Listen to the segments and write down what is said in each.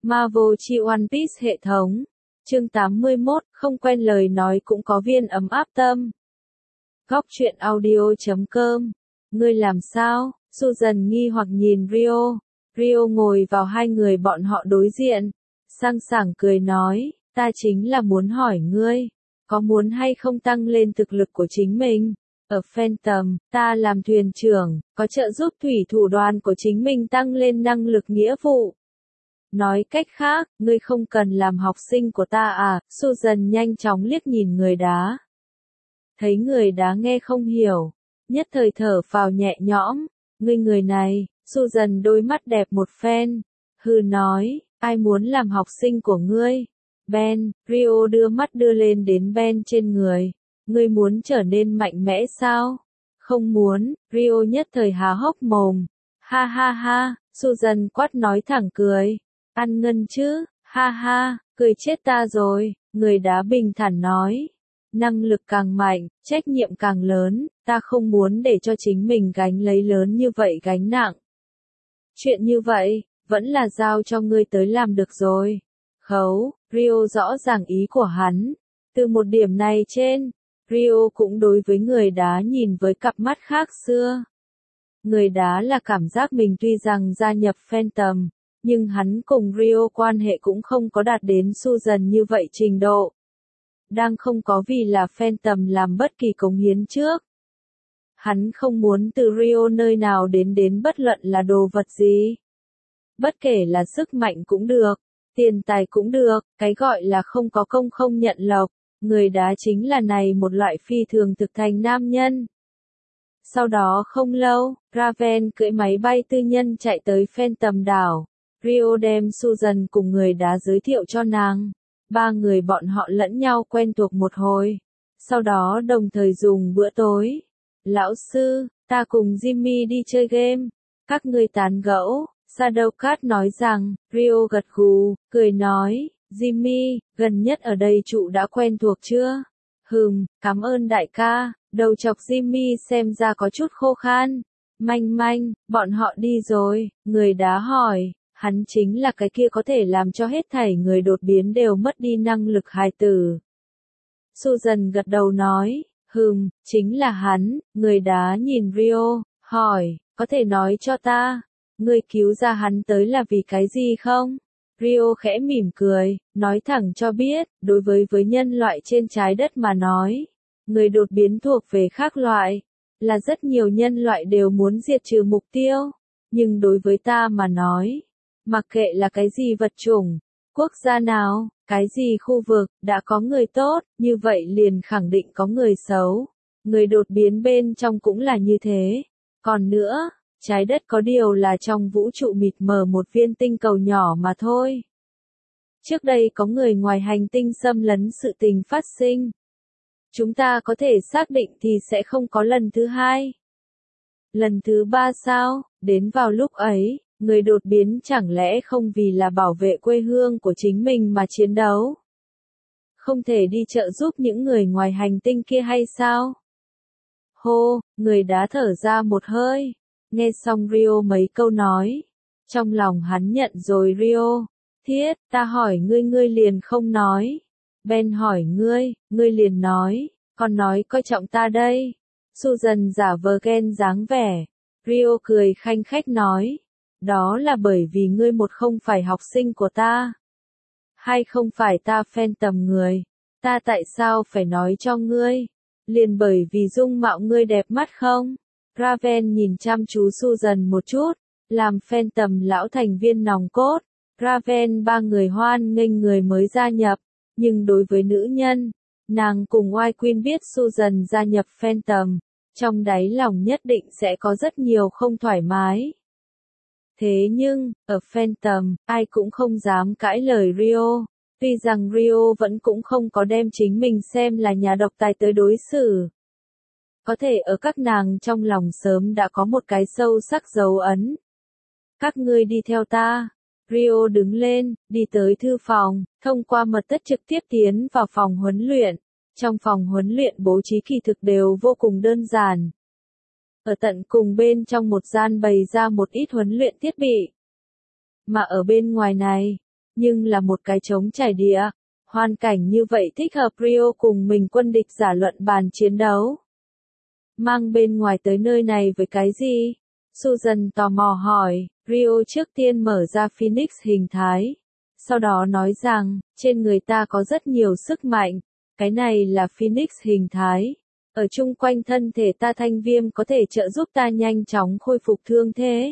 Marvel chi One Piece hệ thống. Chương 81, không quen lời nói cũng có viên ấm áp tâm. Góc truyện audio.com. Ngươi làm sao? Susan nghi hoặc nhìn Rio. Rio ngồi vào hai người bọn họ đối diện. Sang sảng cười nói, ta chính là muốn hỏi ngươi, có muốn hay không tăng lên thực lực của chính mình? Ở Phantom, ta làm thuyền trưởng, có trợ giúp thủy thủ đoàn của chính mình tăng lên năng lực nghĩa vụ. Nói cách khác, ngươi không cần làm học sinh của ta à? Susan nhanh chóng liếc nhìn người đá. Thấy người đá nghe không hiểu, nhất thời thở phào nhẹ nhõm. Ngươi người này, Susan đôi mắt đẹp một phen. Hừ nói, ai muốn làm học sinh của ngươi? Ben, Rio đưa mắt đưa lên đến Ben trên người. Ngươi muốn trở nên mạnh mẽ sao? Không muốn, Rio nhất thời há hốc mồm. Ha ha ha, Susan quát nói thẳng cười. Ăn ngân chứ, ha ha, cười chết ta rồi, người đá bình thản nói. Năng lực càng mạnh, trách nhiệm càng lớn, ta không muốn để cho chính mình gánh lấy lớn như vậy gánh nặng. Chuyện như vậy, vẫn là giao cho ngươi tới làm được rồi. Khấu, Rio rõ ràng ý của hắn. Từ một điểm này trên, Rio cũng đối với người đá nhìn với cặp mắt khác xưa. Người đá là cảm giác mình tuy rằng gia nhập Phantom, nhưng hắn cùng Rio quan hệ cũng không có đạt đến Susan như vậy trình độ. Đang không có vì là Phantom làm bất kỳ cống hiến trước. Hắn không muốn từ Rio nơi nào đến bất luận là đồ vật gì. Bất kể là sức mạnh cũng được, tiền tài cũng được, cái gọi là không có công không nhận lộc, người đá chính là này một loại phi thường thực thành nam nhân. Sau đó không lâu, Raven cưỡi máy bay tư nhân chạy tới Phantom đảo. Rio đem Susan cùng người đá giới thiệu cho nàng. Ba người bọn họ lẫn nhau quen thuộc một hồi. Sau đó đồng thời dùng bữa tối. Lão sư, ta cùng Jimmy đi chơi game. Các ngươi tán gẫu. Shadowcat nói rằng, Rio gật gù, cười nói, Jimmy, gần nhất ở đây trụ đã quen thuộc chưa? Cảm ơn đại ca. Đầu chọc Jimmy xem ra có chút khô khan. Manh, bọn họ đi rồi, người đá hỏi. Hắn chính là cái kia có thể làm cho hết thảy người đột biến đều mất đi năng lực hài tử. Susan gật đầu nói, chính là hắn. Người đá nhìn Rio, hỏi, có thể nói cho ta, ngươi cứu ra hắn tới là vì cái gì không? Rio khẽ mỉm cười, nói thẳng cho biết, đối với nhân loại trên trái đất mà nói, người đột biến thuộc về khác loại, là rất nhiều nhân loại đều muốn diệt trừ mục tiêu, nhưng đối với ta mà nói, mặc kệ là cái gì vật chủng, quốc gia nào, cái gì khu vực, đã có người tốt, như vậy liền khẳng định có người xấu. Người đột biến bên trong cũng là như thế. Còn nữa, trái đất có điều là trong vũ trụ mịt mờ một viên tinh cầu nhỏ mà thôi. Trước đây có người ngoài hành tinh xâm lấn sự tình phát sinh. Chúng ta có thể xác định thì sẽ không có lần thứ hai. Lần thứ ba sao? Đến vào lúc ấy, người đột biến chẳng lẽ không vì là bảo vệ quê hương của chính mình mà chiến đấu? Không thể đi trợ giúp những người ngoài hành tinh kia hay sao? Hô, người đá thở ra một hơi. Nghe xong Rio mấy câu nói. Trong lòng hắn nhận rồi Rio. Thiết, ta hỏi ngươi liền không nói. Ben hỏi ngươi liền nói. Còn nói coi trọng ta đây. Susan giả vờ ghen dáng vẻ. Rio cười khanh khách nói. Đó là bởi vì ngươi một không phải học sinh của ta. Hay không phải ta Phantom người. Ta tại sao phải nói cho ngươi? Liền bởi vì dung mạo ngươi đẹp mắt không? Raven nhìn chăm chú Susan một chút. Làm Phantom lão thành viên nòng cốt. Raven ba người hoan nghênh người mới gia nhập. Nhưng đối với nữ nhân, nàng cùng White Queen biết Susan gia nhập Phantom. Trong đáy lòng nhất định sẽ có rất nhiều không thoải mái. Thế nhưng, ở Phantom, ai cũng không dám cãi lời Rio. Tuy rằng Rio vẫn cũng không có đem chính mình xem là nhà độc tài tới đối xử. Có thể ở các nàng trong lòng sớm đã có một cái sâu sắc dấu ấn. Các ngươi đi theo ta. Rio đứng lên, đi tới thư phòng, thông qua mật thất trực tiếp tiến vào phòng huấn luyện. Trong phòng huấn luyện bố trí kỳ thực đều vô cùng đơn giản. Ở tận cùng bên trong một gian bày ra một ít huấn luyện thiết bị. Mà ở bên ngoài này, nhưng là một cái trống trải địa. Hoàn cảnh như vậy thích hợp Rio cùng mình quân địch giả luận bàn chiến đấu. Mang bên ngoài tới nơi này với cái gì? Susan tò mò hỏi. Rio trước tiên mở ra Phoenix hình thái. Sau đó nói rằng, trên người ta có rất nhiều sức mạnh. Cái này là Phoenix hình thái. Ở chung quanh thân thể ta thanh viêm có thể trợ giúp ta nhanh chóng khôi phục thương thế.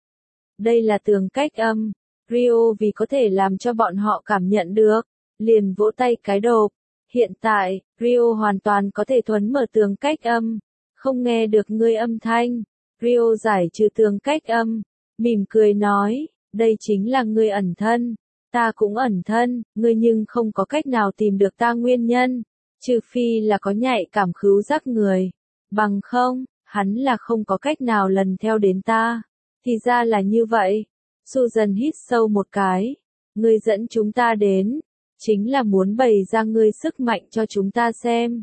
Đây là tường cách âm. Rio vì có thể làm cho bọn họ cảm nhận được, liền vỗ tay cái đột. Hiện tại, Rio hoàn toàn có thể thuấn mở tường cách âm. Không nghe được ngươi âm thanh. Rio giải trừ tường cách âm. Mỉm cười nói, đây chính là ngươi ẩn thân. Ta cũng ẩn thân, ngươi nhưng không có cách nào tìm được ta nguyên nhân. Trừ phi là có nhạy cảm khứu giác người. Bằng không, hắn là không có cách nào lần theo đến ta. Thì ra là như vậy. Susan hít sâu một cái. Ngươi dẫn chúng ta đến. Chính là muốn bày ra ngươi sức mạnh cho chúng ta xem.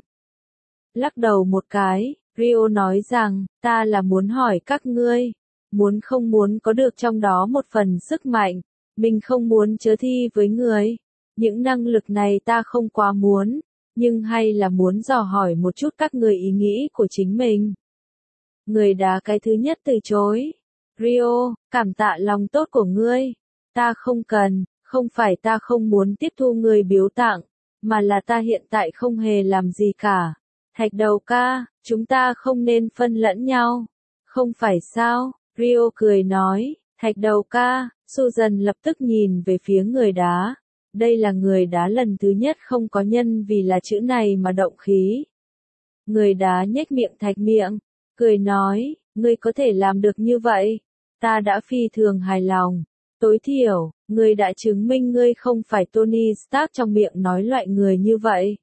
Lắc đầu một cái, Rio nói rằng, ta là muốn hỏi các ngươi. Muốn không muốn có được trong đó một phần sức mạnh. Mình không muốn chớ thi với người. Những năng lực này ta không quá muốn. Nhưng hay là muốn dò hỏi một chút các người ý nghĩ của chính mình. Người đá cái thứ nhất từ chối. Rio, cảm tạ lòng tốt của ngươi. Ta không cần, không phải ta không muốn tiếp thu người biếu tặng, mà là ta hiện tại không hề làm gì cả. Thạch đầu ca, chúng ta không nên phân lẫn nhau. Không phải sao? Rio cười nói, thạch đầu ca. Susan lập tức nhìn về phía người đá. Đây là người đá lần thứ nhất không có nhân vì là chữ này mà động khí. Người đá nhếch miệng thạch miệng, cười nói, ngươi có thể làm được như vậy. Ta đã phi thường hài lòng. Tối thiểu, ngươi đã chứng minh ngươi không phải Tony Stark trong miệng nói loại người như vậy.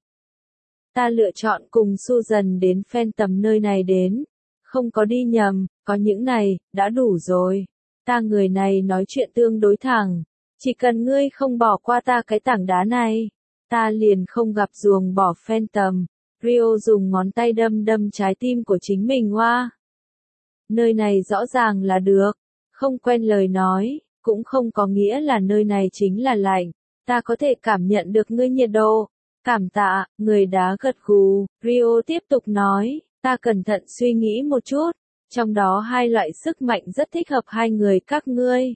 Ta lựa chọn cùng Susan đến Phantom nơi này đến. Không có đi nhầm, có những này, đã đủ rồi. Ta người này nói chuyện tương đối thẳng. Chỉ cần ngươi không bỏ qua ta cái tảng đá này, ta liền không gặp ruồng bỏ Phantom. Rio dùng ngón tay đâm đâm trái tim của chính mình hoa. Nơi này rõ ràng là được. Không quen lời nói, cũng không có nghĩa là nơi này chính là lạnh. Ta có thể cảm nhận được ngươi nhiệt độ. Cảm tạ, người đá gật gù. Rio tiếp tục nói, ta cẩn thận suy nghĩ một chút. Trong đó hai loại sức mạnh rất thích hợp hai người các ngươi.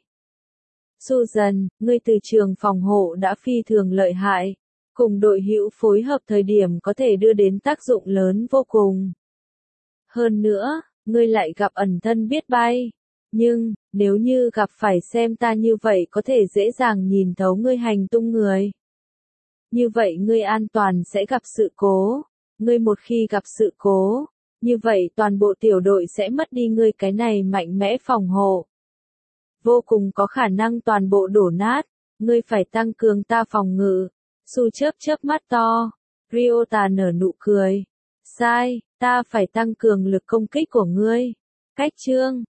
Susan, ngươi từ trường phòng hộ đã phi thường lợi hại. Cùng đội hữu phối hợp thời điểm có thể đưa đến tác dụng lớn vô cùng. Hơn nữa, ngươi lại gặp ẩn thân biết bay. Nhưng, nếu như gặp phải xem ta như vậy có thể dễ dàng nhìn thấu ngươi hành tung người. Như vậy ngươi an toàn sẽ gặp sự cố. Ngươi một khi gặp sự cố, như vậy toàn bộ tiểu đội sẽ mất đi ngươi cái này mạnh mẽ phòng hộ. Vô cùng có khả năng toàn bộ đổ nát. Ngươi phải tăng cường ta phòng ngự. Su chớp chớp mắt to. Ryota nở nụ cười. Sai, ta phải tăng cường lực công kích của ngươi. Cách chương